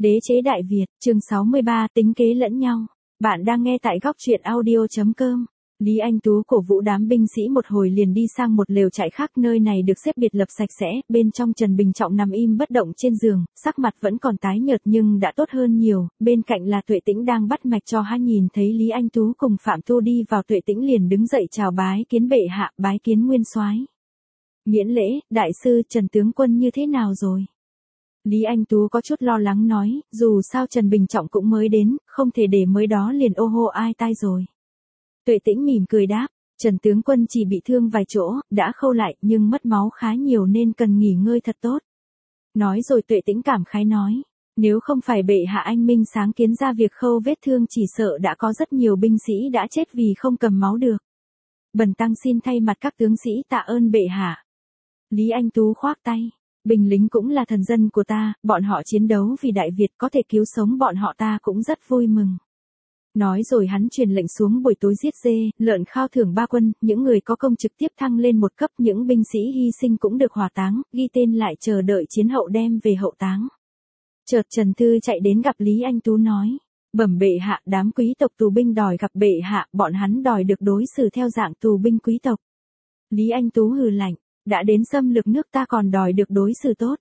Đế chế Đại Việt, chương 63, tính kế lẫn nhau. Bạn đang nghe tại góc truyện audio.com. Lý Anh Tú cổ vũ đám binh sĩ một hồi liền đi sang một lều trại khác, nơi này được xếp biệt lập sạch sẽ, bên trong Trần Bình Trọng nằm im bất động trên giường, sắc mặt vẫn còn tái nhợt nhưng đã tốt hơn nhiều, bên cạnh là Tuệ Tĩnh đang bắt mạch cho hắn. Nhìn thấy Lý Anh Tú cùng Phạm Tu đi vào, Tuệ Tĩnh liền đứng dậy chào bái kiến bệ hạ, bái kiến nguyên soái. Miễn lễ, đại sư Trần tướng quân như thế nào rồi? Lý Anh Tú có chút lo lắng nói, dù sao Trần Bình Trọng cũng mới đến, không thể để mới đó liền ô hô ai tai rồi. Tuệ Tĩnh mỉm cười đáp, Trần tướng quân chỉ bị thương vài chỗ, đã khâu lại nhưng mất máu khá nhiều nên cần nghỉ ngơi thật tốt. Nói rồi Tuệ Tĩnh cảm khái nói, nếu không phải bệ hạ anh minh sáng kiến ra việc khâu vết thương chỉ sợ đã có rất nhiều binh sĩ đã chết vì không cầm máu được. Bần tăng xin thay mặt các tướng sĩ tạ ơn bệ hạ. Lý Anh Tú khoác tay. Binh lính cũng là thần dân của ta, bọn họ chiến đấu vì Đại Việt, có thể cứu sống bọn họ ta cũng rất vui mừng. Nói rồi hắn truyền lệnh xuống buổi tối giết dê, lợn khao thưởng 3 quân, những người có công trực tiếp thăng lên một cấp, những binh sĩ hy sinh cũng được hỏa táng, ghi tên lại chờ đợi chiến hậu đem về hậu táng. Chợt Trần Thư chạy đến gặp Lý Anh Tú nói, bẩm bệ hạ, đám quý tộc tù binh đòi gặp bệ hạ, bọn hắn đòi được đối xử theo dạng tù binh quý tộc. Lý Anh Tú hừ lạnh. Đã đến xâm lược nước ta còn đòi được đối xử tốt.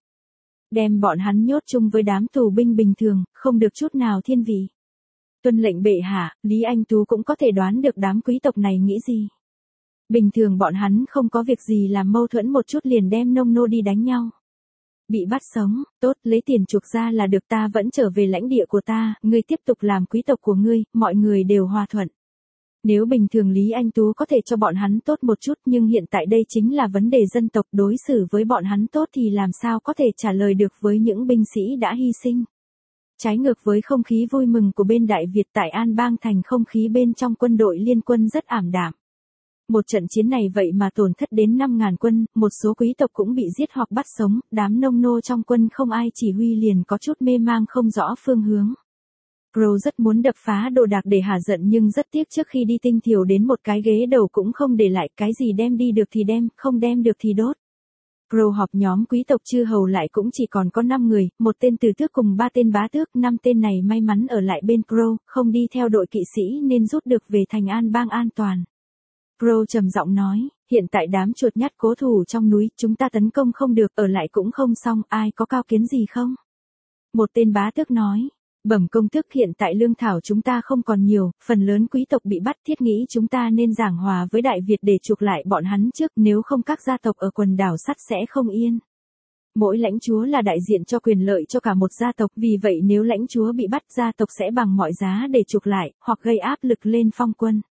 Đem bọn hắn nhốt chung với đám tù binh bình thường, không được chút nào thiên vị. Tuân lệnh bệ hạ, Lý Anh Tú cũng có thể đoán được đám quý tộc này nghĩ gì. Bình thường bọn hắn không có việc gì làm mâu thuẫn một chút liền đem nông nô đi đánh nhau. Bị bắt sống, tốt, lấy tiền chuộc ra là được, ta vẫn trở về lãnh địa của ta, ngươi tiếp tục làm quý tộc của ngươi, mọi người đều hòa thuận. Nếu bình thường Lý Anh Tú có thể cho bọn hắn tốt một chút, nhưng hiện tại đây chính là vấn đề dân tộc, đối xử với bọn hắn tốt thì làm sao có thể trả lời được với những binh sĩ đã hy sinh. Trái ngược với không khí vui mừng của bên Đại Việt, tại An Bang Thành không khí bên trong quân đội liên quân rất ảm đạm. Một trận chiến này vậy mà tổn thất đến 5.000 quân, một số quý tộc cũng bị giết hoặc bắt sống, đám nông nô trong quân không ai chỉ huy liền có chút mê mang không rõ phương hướng. Crow rất muốn đập phá đồ đạc để hả giận nhưng rất tiếc trước khi đi tinh thiểu đến một cái ghế đầu cũng không để lại, cái gì đem đi được thì đem, không đem được thì đốt. Crow họp nhóm quý tộc chư hầu lại cũng chỉ còn có 5 người, một tên tử tước cùng 3 tên bá tước, 5 tên này may mắn ở lại bên Crow, không đi theo đội kỵ sĩ nên rút được về thành An Bang an toàn. Crow trầm giọng nói, hiện tại đám chuột nhắt cố thủ trong núi, chúng ta tấn công không được, ở lại cũng không xong, ai có cao kiến gì không? Một tên bá tước nói. Bẩm công tước, hiện tại lương thảo chúng ta không còn nhiều, phần lớn quý tộc bị bắt, thiết nghĩ chúng ta nên giảng hòa với Đại Việt để chuộc lại bọn hắn trước, nếu không các gia tộc ở quần đảo sắt sẽ không yên. Mỗi lãnh chúa là đại diện cho quyền lợi cho cả một gia tộc, vì vậy nếu lãnh chúa bị bắt, gia tộc sẽ bằng mọi giá để chuộc lại, hoặc gây áp lực lên phong quân.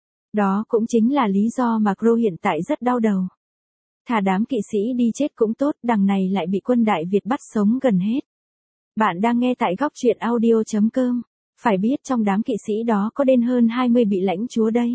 Đó cũng chính là lý do mà Crow hiện tại rất đau đầu. Thà đám kỵ sĩ đi chết cũng tốt, đằng này lại bị quân Đại Việt bắt sống gần hết. Bạn đang nghe tại góc truyện audio.com. Phải biết trong đám kỵ sĩ đó có đến hơn 20 bị lãnh chúa đây.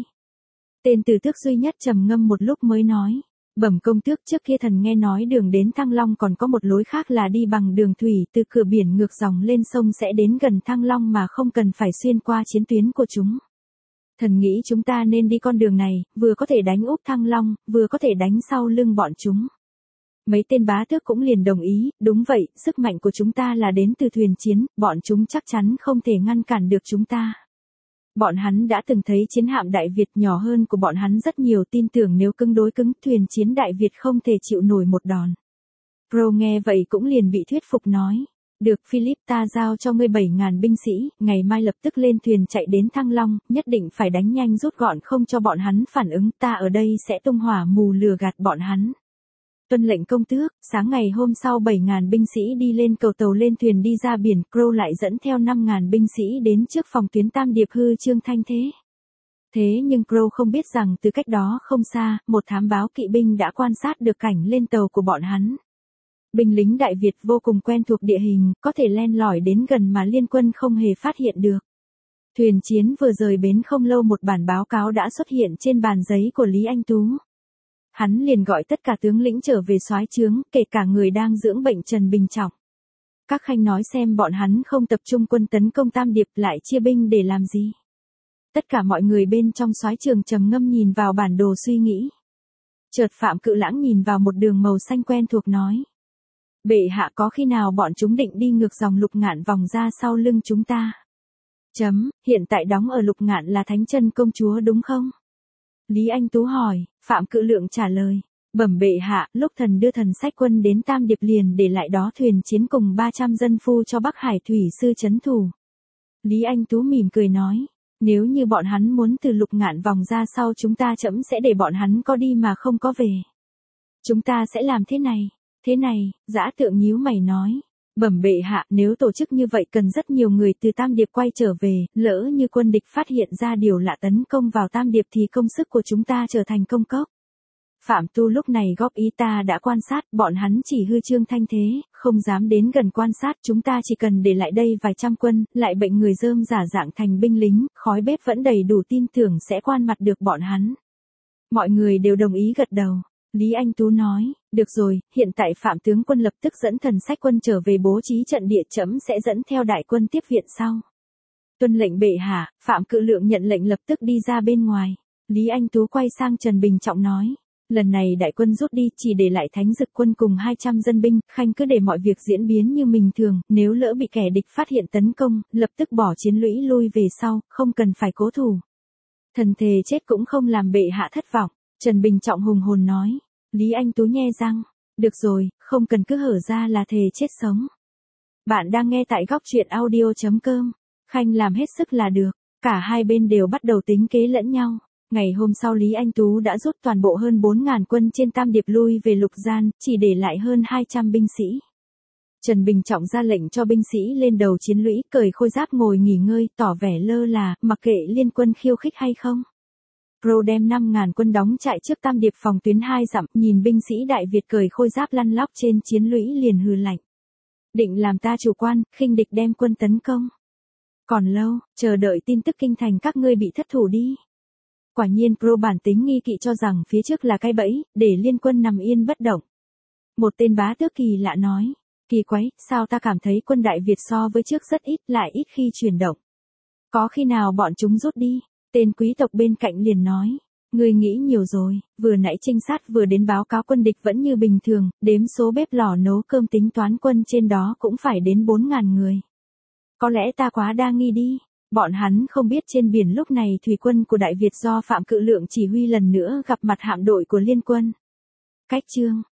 Tên tử tước duy nhất trầm ngâm một lúc mới nói. Bẩm công tước, trước kia thần nghe nói đường đến Thăng Long còn có một lối khác là đi bằng đường thủy từ cửa biển ngược dòng lên sông sẽ đến gần Thăng Long mà không cần phải xuyên qua chiến tuyến của chúng. Thần nghĩ chúng ta nên đi con đường này, vừa có thể đánh úp Thăng Long, vừa có thể đánh sau lưng bọn chúng. Mấy tên bá tước cũng liền đồng ý, đúng vậy, sức mạnh của chúng ta là đến từ thuyền chiến, bọn chúng chắc chắn không thể ngăn cản được chúng ta. Bọn hắn đã từng thấy chiến hạm Đại Việt nhỏ hơn của bọn hắn rất nhiều, tin tưởng nếu cứng đối cứng, thuyền chiến Đại Việt không thể chịu nổi một đòn. Crow nghe vậy cũng liền bị thuyết phục nói. Được Philip, ta giao cho ngươi 7.000 binh sĩ, ngày mai lập tức lên thuyền chạy đến Thăng Long, nhất định phải đánh nhanh rút gọn không cho bọn hắn phản ứng, ta ở đây sẽ tung hỏa mù lừa gạt bọn hắn. Tuân lệnh công tước. Sáng ngày hôm sau 7.000 binh sĩ đi lên cầu tàu lên thuyền đi ra biển, Crow lại dẫn theo 5.000 binh sĩ đến trước phòng tuyến Tam Điệp Hư Trương Thanh Thế. Thế nhưng Crow không biết rằng từ cách đó không xa, một thám báo kỵ binh đã quan sát được cảnh lên tàu của bọn hắn. Binh lính Đại Việt vô cùng quen thuộc địa hình, có thể len lỏi đến gần mà liên quân không hề phát hiện được. Thuyền chiến vừa rời bến không lâu, một bản báo cáo đã xuất hiện trên bàn giấy của Lý Anh Tú. Hắn liền gọi tất cả tướng lĩnh trở về soái trướng, kể cả người đang dưỡng bệnh Trần Bình Trọng. Các khanh nói xem bọn hắn không tập trung quân tấn công Tam Điệp lại chia binh để làm gì. Tất cả mọi người bên trong soái trường trầm ngâm nhìn vào bản đồ suy nghĩ. Chợt Phạm Cự Lãng nhìn vào một đường màu xanh quen thuộc nói. Bệ hạ có khi nào bọn chúng định đi ngược dòng Lục Ngạn vòng ra sau lưng chúng ta? Hiện tại đóng ở Lục Ngạn là Thánh Chân công chúa đúng không? Lý Anh Tú hỏi, Phạm Cự Lượng trả lời. Bẩm bệ hạ, lúc thần đưa thần sách quân đến Tam Điệp liền để lại đó thuyền chiến cùng 300 dân phu cho Bắc Hải thủy sư trấn thủ. Lý Anh Tú mỉm cười nói, nếu như bọn hắn muốn từ Lục Ngạn vòng ra sau chúng ta sẽ để bọn hắn có đi mà không có về. Chúng ta sẽ làm thế này, Dã Tượng nhíu mày nói. Bẩm bệ hạ, nếu tổ chức như vậy cần rất nhiều người từ Tam Điệp quay trở về, lỡ như quân địch phát hiện ra điều lạ tấn công vào Tam Điệp thì công sức của chúng ta trở thành công cốc. Phạm Tu lúc này góp ý, ta đã quan sát, bọn hắn chỉ hư trương thanh thế, không dám đến gần quan sát, chúng ta chỉ cần để lại đây vài trăm quân, lại bệnh người rơm giả dạng thành binh lính, khói bếp vẫn đầy đủ, tin tưởng sẽ quan mặt được bọn hắn. Mọi người đều đồng ý gật đầu. Lý Anh Tú nói, được rồi, hiện tại Phạm tướng quân lập tức dẫn thần sách quân trở về bố trí trận địa, trẫm sẽ dẫn theo đại quân tiếp viện sau. Tuân lệnh bệ hạ. Phạm Cự Lượng nhận lệnh lập tức đi ra bên ngoài. Lý Anh Tú quay sang Trần Bình Trọng nói, lần này đại quân rút đi chỉ để lại Thánh Dực quân cùng 200 dân binh, khanh cứ để mọi việc diễn biến như bình thường, nếu lỡ bị kẻ địch phát hiện tấn công, lập tức bỏ chiến lũy lui về sau, không cần phải cố thủ. Thần thề chết cũng không làm bệ hạ thất vọng. Trần Bình Trọng hùng hồn nói. Lý Anh Tú nhe răng, được rồi, không cần cứ hở ra là thề chết sống. Bạn đang nghe tại góc truyện audio.com. Khanh làm hết sức là được. Cả hai bên đều bắt đầu tính kế lẫn nhau. Ngày hôm sau Lý Anh Tú đã rút toàn bộ hơn 4.000 quân trên Tam Điệp lui về Lục Gian, chỉ để lại hơn 200 binh sĩ. Trần Bình Trọng ra lệnh cho binh sĩ lên đầu chiến lũy, cởi khôi giáp ngồi nghỉ ngơi, tỏ vẻ lơ là, mặc kệ liên quân khiêu khích hay không. Pro đem 5.000 quân đóng trại trước Tam Điệp phòng tuyến 2 dặm, nhìn binh sĩ Đại Việt cởi khôi giáp lăn lóc trên chiến lũy liền hừ lạnh. Định làm ta chủ quan, khinh địch đem quân tấn công. Còn lâu, chờ đợi tin tức kinh thành các ngươi bị thất thủ đi. Quả nhiên Pro bản tính nghi kỵ cho rằng phía trước là cái bẫy, để liên quân nằm yên bất động. Một tên bá tước kỳ lạ nói, kỳ quái, sao ta cảm thấy quân Đại Việt so với trước rất ít, lại ít khi chuyển động. Có khi nào bọn chúng rút đi? Tên quý tộc bên cạnh liền nói, ngươi nghĩ nhiều rồi, vừa nãy trinh sát vừa đến báo cáo quân địch vẫn như bình thường, đếm số bếp lò nấu cơm tính toán quân trên đó cũng phải đến 4.000 người. Có lẽ ta quá đa nghi đi, bọn hắn không biết trên biển lúc này thủy quân của Đại Việt do Phạm Cự Lượng chỉ huy lần nữa gặp mặt hạm đội của liên quân. Cách chương